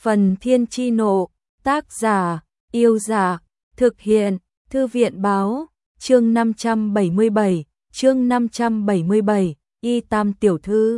Phần Thiên Chi Nộ, tác giả, Yêu Dạ, thực hiện, Thư viện Báo, chương 577, Y Tam tiểu thư.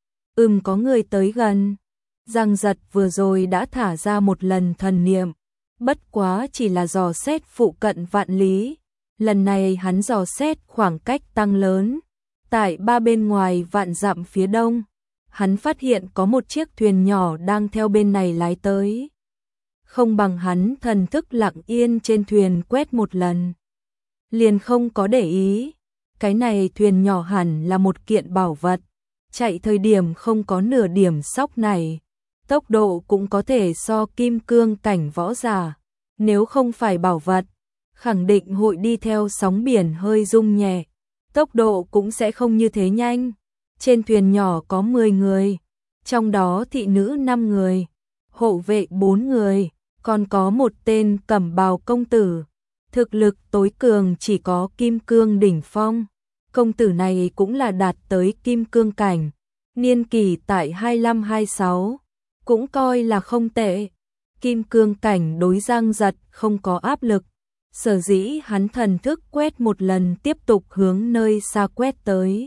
Có người tới gần. Giang Giật vừa rồi đã thả ra một lần thần niệm, bất quá chỉ là dò xét phụ cận vạn lý. Lần này hắn dò xét khoảng cách tăng lớn. Tại ba bên ngoài vạn dặm phía đông, hắn phát hiện có một chiếc thuyền nhỏ đang theo bên này lái tới. Không bằng hắn thần thức lặng yên trên thuyền quét một lần, liền không có để ý. Cái này thuyền nhỏ hẳn là một kiện bảo vật, chạy thời điểm không có nửa điểm sóc này, tốc độ cũng có thể so kim cương cảnh võ giả. Nếu không phải bảo vật, khẳng định hội đi theo sóng biển hơi rung nhẹ, tốc độ cũng sẽ không như thế nhanh. Trên thuyền nhỏ có 10 người, trong đó thị nữ 5 người, hộ vệ 4 người, còn có một tên cẩm bào công tử. Thực lực tối cường chỉ có kim cương đỉnh phong. Công tử này cũng là đạt tới kim cương cảnh, niên kỷ tại 25-26, cũng coi là không tệ. Kim cương cảnh đối Giang Giật không có áp lực, sở dĩ hắn thần thức quét một lần tiếp tục hướng nơi xa quét tới.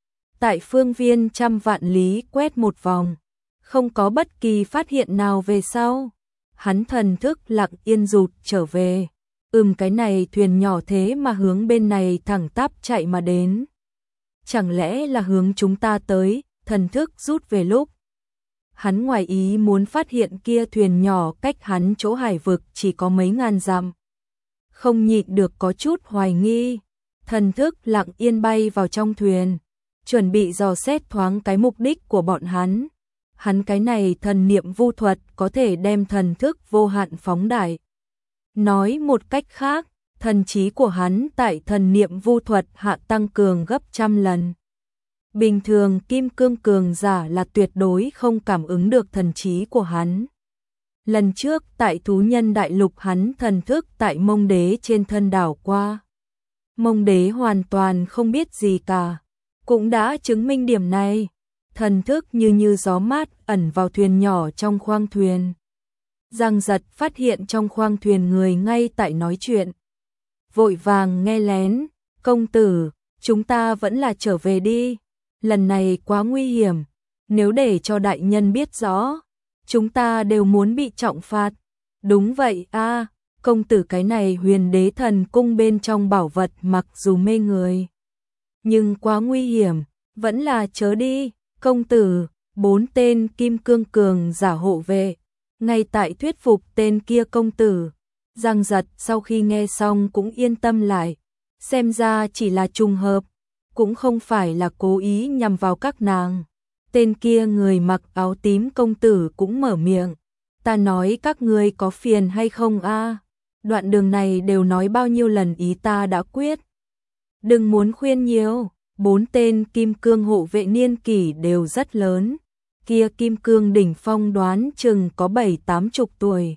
Tại phương viên trăm vạn lý quét một vòng, không có bất kỳ phát hiện nào về sau. Hắn thần thức lặng yên rụt trở về. Cái này thuyền nhỏ thế mà hướng bên này thẳng tắp chạy mà đến. Chẳng lẽ là hướng chúng ta tới? Thần thức rút về lúc hắn ngoài ý muốn phát hiện kia thuyền nhỏ cách hắn chỗ hải vực chỉ có mấy ngàn dặm. Không nhịn được có chút hoài nghi. Thần thức lặng yên bay vào trong thuyền, chuẩn bị dò xét thoáng cái mục đích của bọn hắn. Hắn cái này thần niệm vu thuật có thể đem thần thức vô hạn phóng đại. Nói một cách khác, thần trí của hắn tại thần niệm vu thuật hạ tăng cường gấp trăm lần. Bình thường kim cương cường giả là tuyệt đối không cảm ứng được thần trí của hắn. Lần trước tại thú nhân đại lục hắn thần thức tại Mông Đế trên thân đảo qua. Mông Đế hoàn toàn không biết gì cả, cũng đã chứng minh điểm này. Thần thức như gió mát ẩn vào thuyền nhỏ trong khoang thuyền. Giang Giật phát hiện trong khoang thuyền người ngay tại nói chuyện. Vội vàng nghe lén, công tử, chúng ta vẫn là trở về đi. Lần này quá nguy hiểm, nếu để cho đại nhân biết rõ, chúng ta đều muốn bị trọng phạt. Đúng vậy a, công tử, cái này Huyền Đế thần cung bên trong bảo vật mặc dù mê người, nhưng quá nguy hiểm, vẫn là chớ đi. Công tử, 4 tên kim cương cường giả hộ vệ, ngay tại thuyết phục tên kia công tử. Giang Giật sau khi nghe xong cũng yên tâm lại, xem ra chỉ là trùng hợp, cũng không phải là cố ý nhằm vào các nàng. Tên kia người mặc áo tím công tử cũng mở miệng, ta nói các ngươi có phiền hay không a? Đoạn đường này đều nói bao nhiêu lần ý ta đã quyết. Đừng muốn khuyên nhiều. 4 tên kim cương hộ vệ niên kỷ đều rất lớn, kia kim cương đỉnh phong đoán chừng có 7-80 tuổi.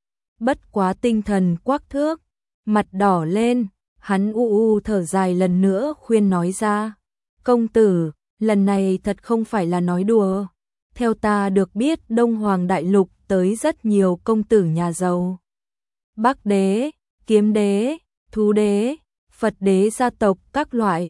Bất quá tinh thần quắc thước, mặt đỏ lên, hắn thở dài lần nữa khuyên nói ra. Công tử, lần này thật không phải là nói đùa. Theo ta được biết Đông Hoàng Đại Lục tới rất nhiều công tử nhà giàu. Bắc Đế, Kiếm Đế, Thú Đế, Phật Đế gia tộc các loại.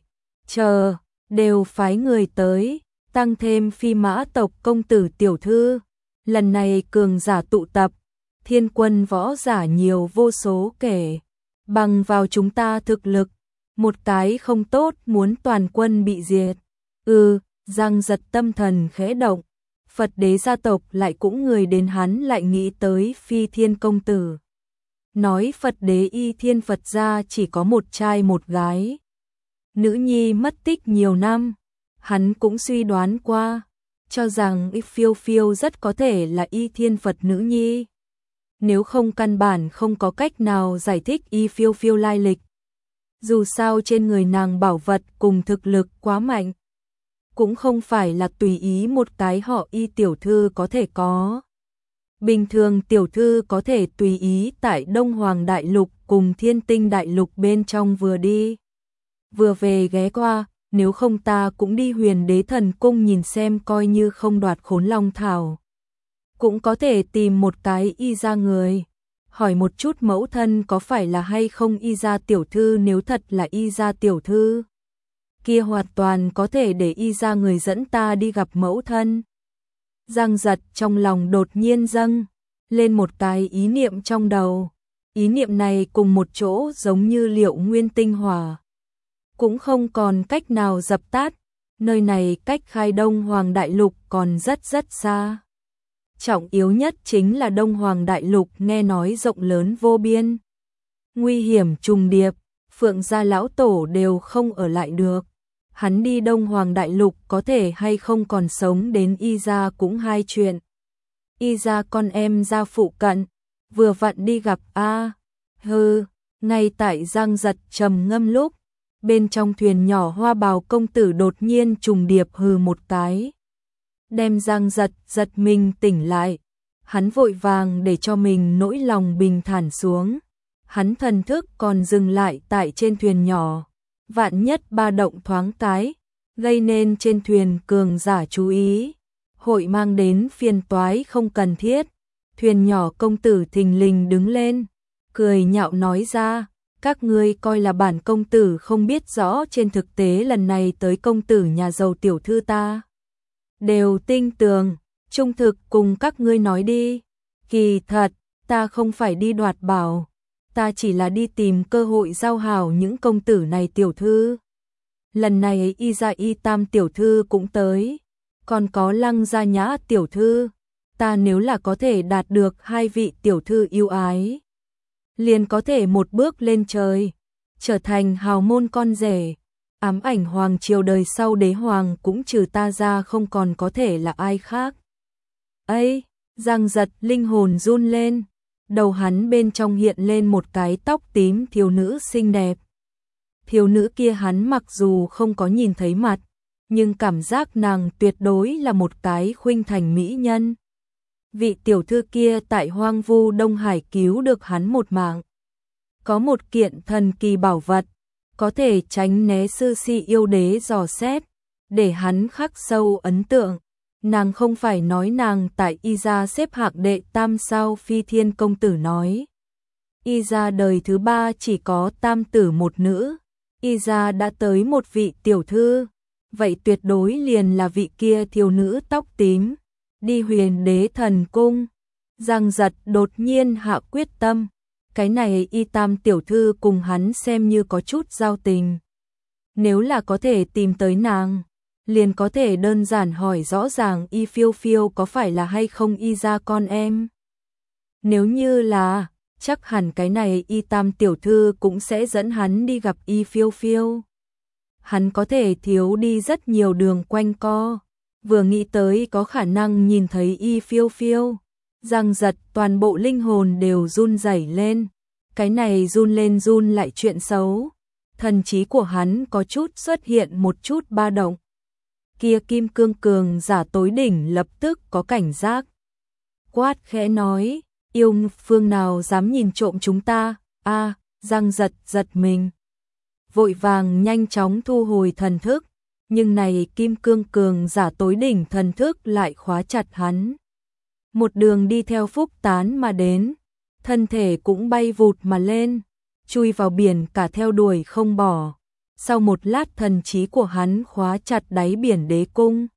Đều phái người tới, tăng thêm Phi Mã tộc công tử tiểu thư. Lần này cường giả tụ tập, thiên quân võ giả nhiều vô số kể. Bằng vào chúng ta thực lực, một cái không tốt muốn toàn quân bị diệt. Giang Giật tâm thần khẽ động, Phật Đế gia tộc lại cũng người đến, hắn lại nghĩ tới Phi Thiên công tử. Nói Phật Đế Y Thiên Phật gia chỉ có một trai một gái. Nữ nhi mất tích nhiều năm, hắn cũng suy đoán qua, cho rằng Y Phiêu Phiêu rất có thể là Y Thiên Phật nữ nhi. Nếu không căn bản không có cách nào giải thích Y Phiêu Phiêu lai lịch. Dù sao trên người nàng bảo vật cùng thực lực quá mạnh, cũng không phải là tùy ý một cái họ Y tiểu thư có thể có. Bình thường tiểu thư có thể tùy ý tại Đông Hoàng Đại Lục cùng Thiên Tinh Đại Lục bên trong vừa đi vừa về ghé qua, nếu không ta cũng đi Huyền Đế thần cung nhìn xem, coi như không đoạt Khốn Long thảo. cũng có thể tìm một cái y ra người. Hỏi một chút mẫu thân có phải là hay không y ra tiểu thư, nếu thật là y ra tiểu thư, kia hoàn toàn có thể để y ra người dẫn ta đi gặp mẫu thân. Giang Giật trong lòng đột nhiên dâng lên một cái ý niệm trong đầu. Ý niệm này cùng một chỗ giống như liệu nguyên tinh hỏa, cũng không còn cách nào dập tắt. Nơi này cách khai Đông Hoàng Đại Lục còn rất rất xa. Trọng yếu nhất chính là Đông Hoàng Đại Lục nghe nói rộng lớn vô biên, nguy hiểm trùng điệp, Phượng gia lão tổ đều không ở lại được. Hắn đi Đông Hoàng Đại Lục có thể hay không còn sống đến y gia cũng hai chuyện. Y gia con em gia phụ cận, vừa vặn đi gặp a. Ngay tại Giang Giật trầm ngâm lúc, bên trong thuyền nhỏ Hoa Bào công tử đột nhiên trùng điệp hừ một cái, đem Giang Giật giật mình tỉnh lại. Hắn vội vàng để cho mình nỗi lòng bình thản xuống. Hắn thần thức còn dừng lại tại trên thuyền nhỏ, vạn nhất ba động thoáng cái, gây nên trên thuyền cường giả chú ý, hội mang đến phiền toái không cần thiết. Thuyền nhỏ công tử thình lình đứng lên, cười nhạo nói ra, các ngươi coi là bản công tử không biết rõ, trên thực tế lần này tới công tử nhà giàu tiểu thư ta đều tinh tường, trung thực cùng các ngươi nói đi. Kỳ thật, ta không phải đi đoạt bảo, ta chỉ là đi tìm cơ hội giao hảo những công tử này tiểu thư. Lần này y gia y tam tiểu thư cũng tới, còn có Lăng gia nhã tiểu thư. Ta nếu là có thể đạt được hai vị tiểu thư yêu ái, liền có thể một bước lên trời, trở thành hào môn con rể. Ám ảnh hoàng triều đời sau đế hoàng cũng trừ ta ra không còn có thể là ai khác. Ấy, Giang Giật linh hồn run lên, đầu hắn bên trong hiện lên một cái tóc tím thiếu nữ xinh đẹp. Thiếu nữ kia hắn mặc dù không có nhìn thấy mặt, nhưng cảm giác nàng tuyệt đối là một cái khuynh thành mỹ nhân. Vị tiểu thư kia tại hoang vu Đông Hải cứu được hắn một mạng. Có một kiện thần kỳ bảo vật, có thể tránh né sư si yêu đế dò xét, để hắn khắc sâu ấn tượng. Nàng không phải nói nàng tại y gia xếp hạng đệ tam sao? Phi Thiên công tử nói, y gia đời thứ ba chỉ có tam tử một nữ, y gia đã tới một vị tiểu thư, vậy tuyệt đối liền là vị kia thiếu nữ tóc tím, đi Huyền Đế thần cung. Giang Giật đột nhiên hạ quyết tâm, cái này y tam tiểu thư cùng hắn xem như có chút giao tình. Nếu là có thể tìm tới nàng, liền có thể đơn giản hỏi rõ ràng y phiêu phiêu có phải là hay không y gia con em. Nếu như là, chắc hẳn cái này y tam tiểu thư cũng sẽ dẫn hắn đi gặp y phiêu phiêu. Hắn có thể thiếu đi rất nhiều đường quanh co. Vừa nghĩ tới có khả năng nhìn thấy y phiêu phiêu, Giang Giật toàn bộ linh hồn đều run rẩy lên. Cái này run lên run lại chuyện xấu. Thần trí của hắn có chút xuất hiện một chút ba động. Kia kim cương cường giả tối đỉnh lập tức có cảnh giác. Quát khẽ nói, yêu phương nào dám nhìn trộm chúng ta? Giang Giật giật mình, vội vàng nhanh chóng thu hồi thần thức. Nhưng này kim cương cường giả tối đỉnh thần thức lại khóa chặt hắn. Một đường đi theo phúc tán mà đến, thân thể cũng bay vụt mà lên, chui vào biển cả theo đuổi không bỏ. Sau một lát thần trí của hắn khóa chặt đáy biển đế cung.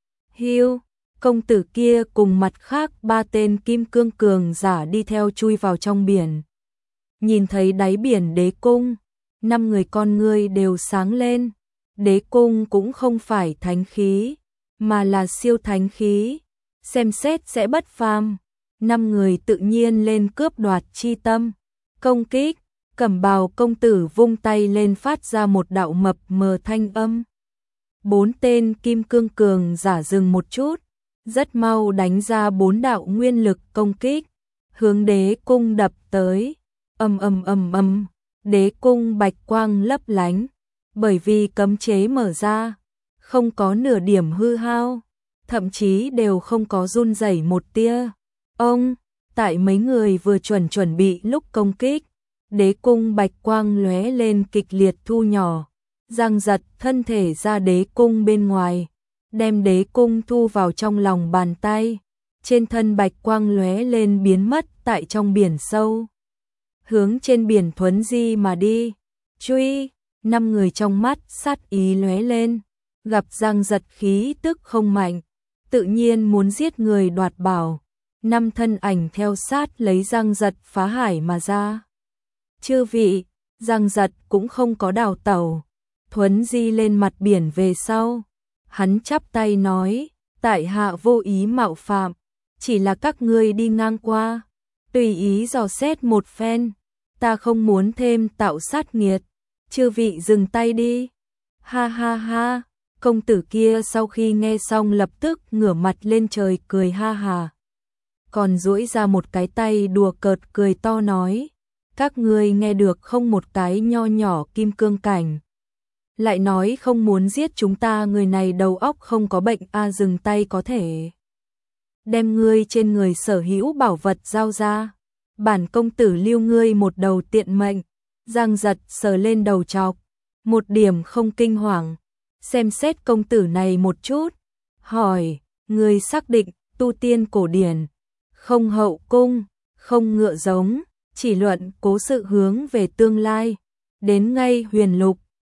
Công tử kia cùng mặt khác ba tên kim cương cường giả đi theo chui vào trong biển. Nhìn thấy đáy biển đế cung, 5 người con ngươi đều sáng lên. Đế cung cũng không phải thánh khí, mà là siêu thánh khí, xem xét sẽ bất phàm. 5 người tự nhiên lên cướp đoạt chi tâm, công kích. Cẩm bào công tử vung tay lên phát ra một đạo mập mờ thanh âm. 4 tên kim cương cường giả dừng một chút, rất mau đánh ra 4 đạo nguyên lực công kích, hướng đế cung đập tới. Ầm, đế cung bạch quang lấp lánh. Bởi vì cấm chế mở ra, không có nửa điểm hư hao, thậm chí đều không có run rẩy một tia. Tại mấy người vừa chuẩn bị lúc công kích, đế cung bạch quang lóe lên kịch liệt thu nhỏ. Giang Giật thân thể ra đế cung bên ngoài, đem đế cung thu vào trong lòng bàn tay. trên thân bạch quang lóe lên biến mất tại trong biển sâu. Hướng trên biển thuấn di mà đi. Truy, 5 người trong mắt sát ý lóe lên, gặp Giang Giật khí tức không mạnh, tự nhiên muốn giết người đoạt bảo. 5 thân ảnh theo sát lấy Giang Giật phá hải mà ra. Chư vị, Giang Giật cũng không có đào tẩu, thuấn di lên mặt biển về sau. Hắn chắp tay nói, tại hạ vô ý mạo phạm, chỉ là các ngươi đi ngang qua, tùy ý dò xét một phen, ta không muốn thêm tạo sát nghiệt, chư vị dừng tay đi. Ha ha ha, công tử kia sau khi nghe xong lập tức ngửa mặt lên trời cười ha hà. Còn duỗi ra một cái tay đùa cợt cười to nói, các ngươi nghe được không, một cái nho nhỏ kim cương cảnh lại nói không muốn giết chúng ta, người này đầu óc không có bệnh a, dừng tay có thể đem ngươi trên người sở hữu bảo vật giao ra, bản công tử lưu ngươi một đầu tiện mệnh. Giang Giật sờ lên đầu chọc, một điểm không kinh hoàng, xem xét công tử này một chút, hỏi, ngươi xác định tu tiên cổ điển, không hậu cung, không ngựa giống, chỉ luận cố sự hướng về tương lai, đến ngay huyền lục,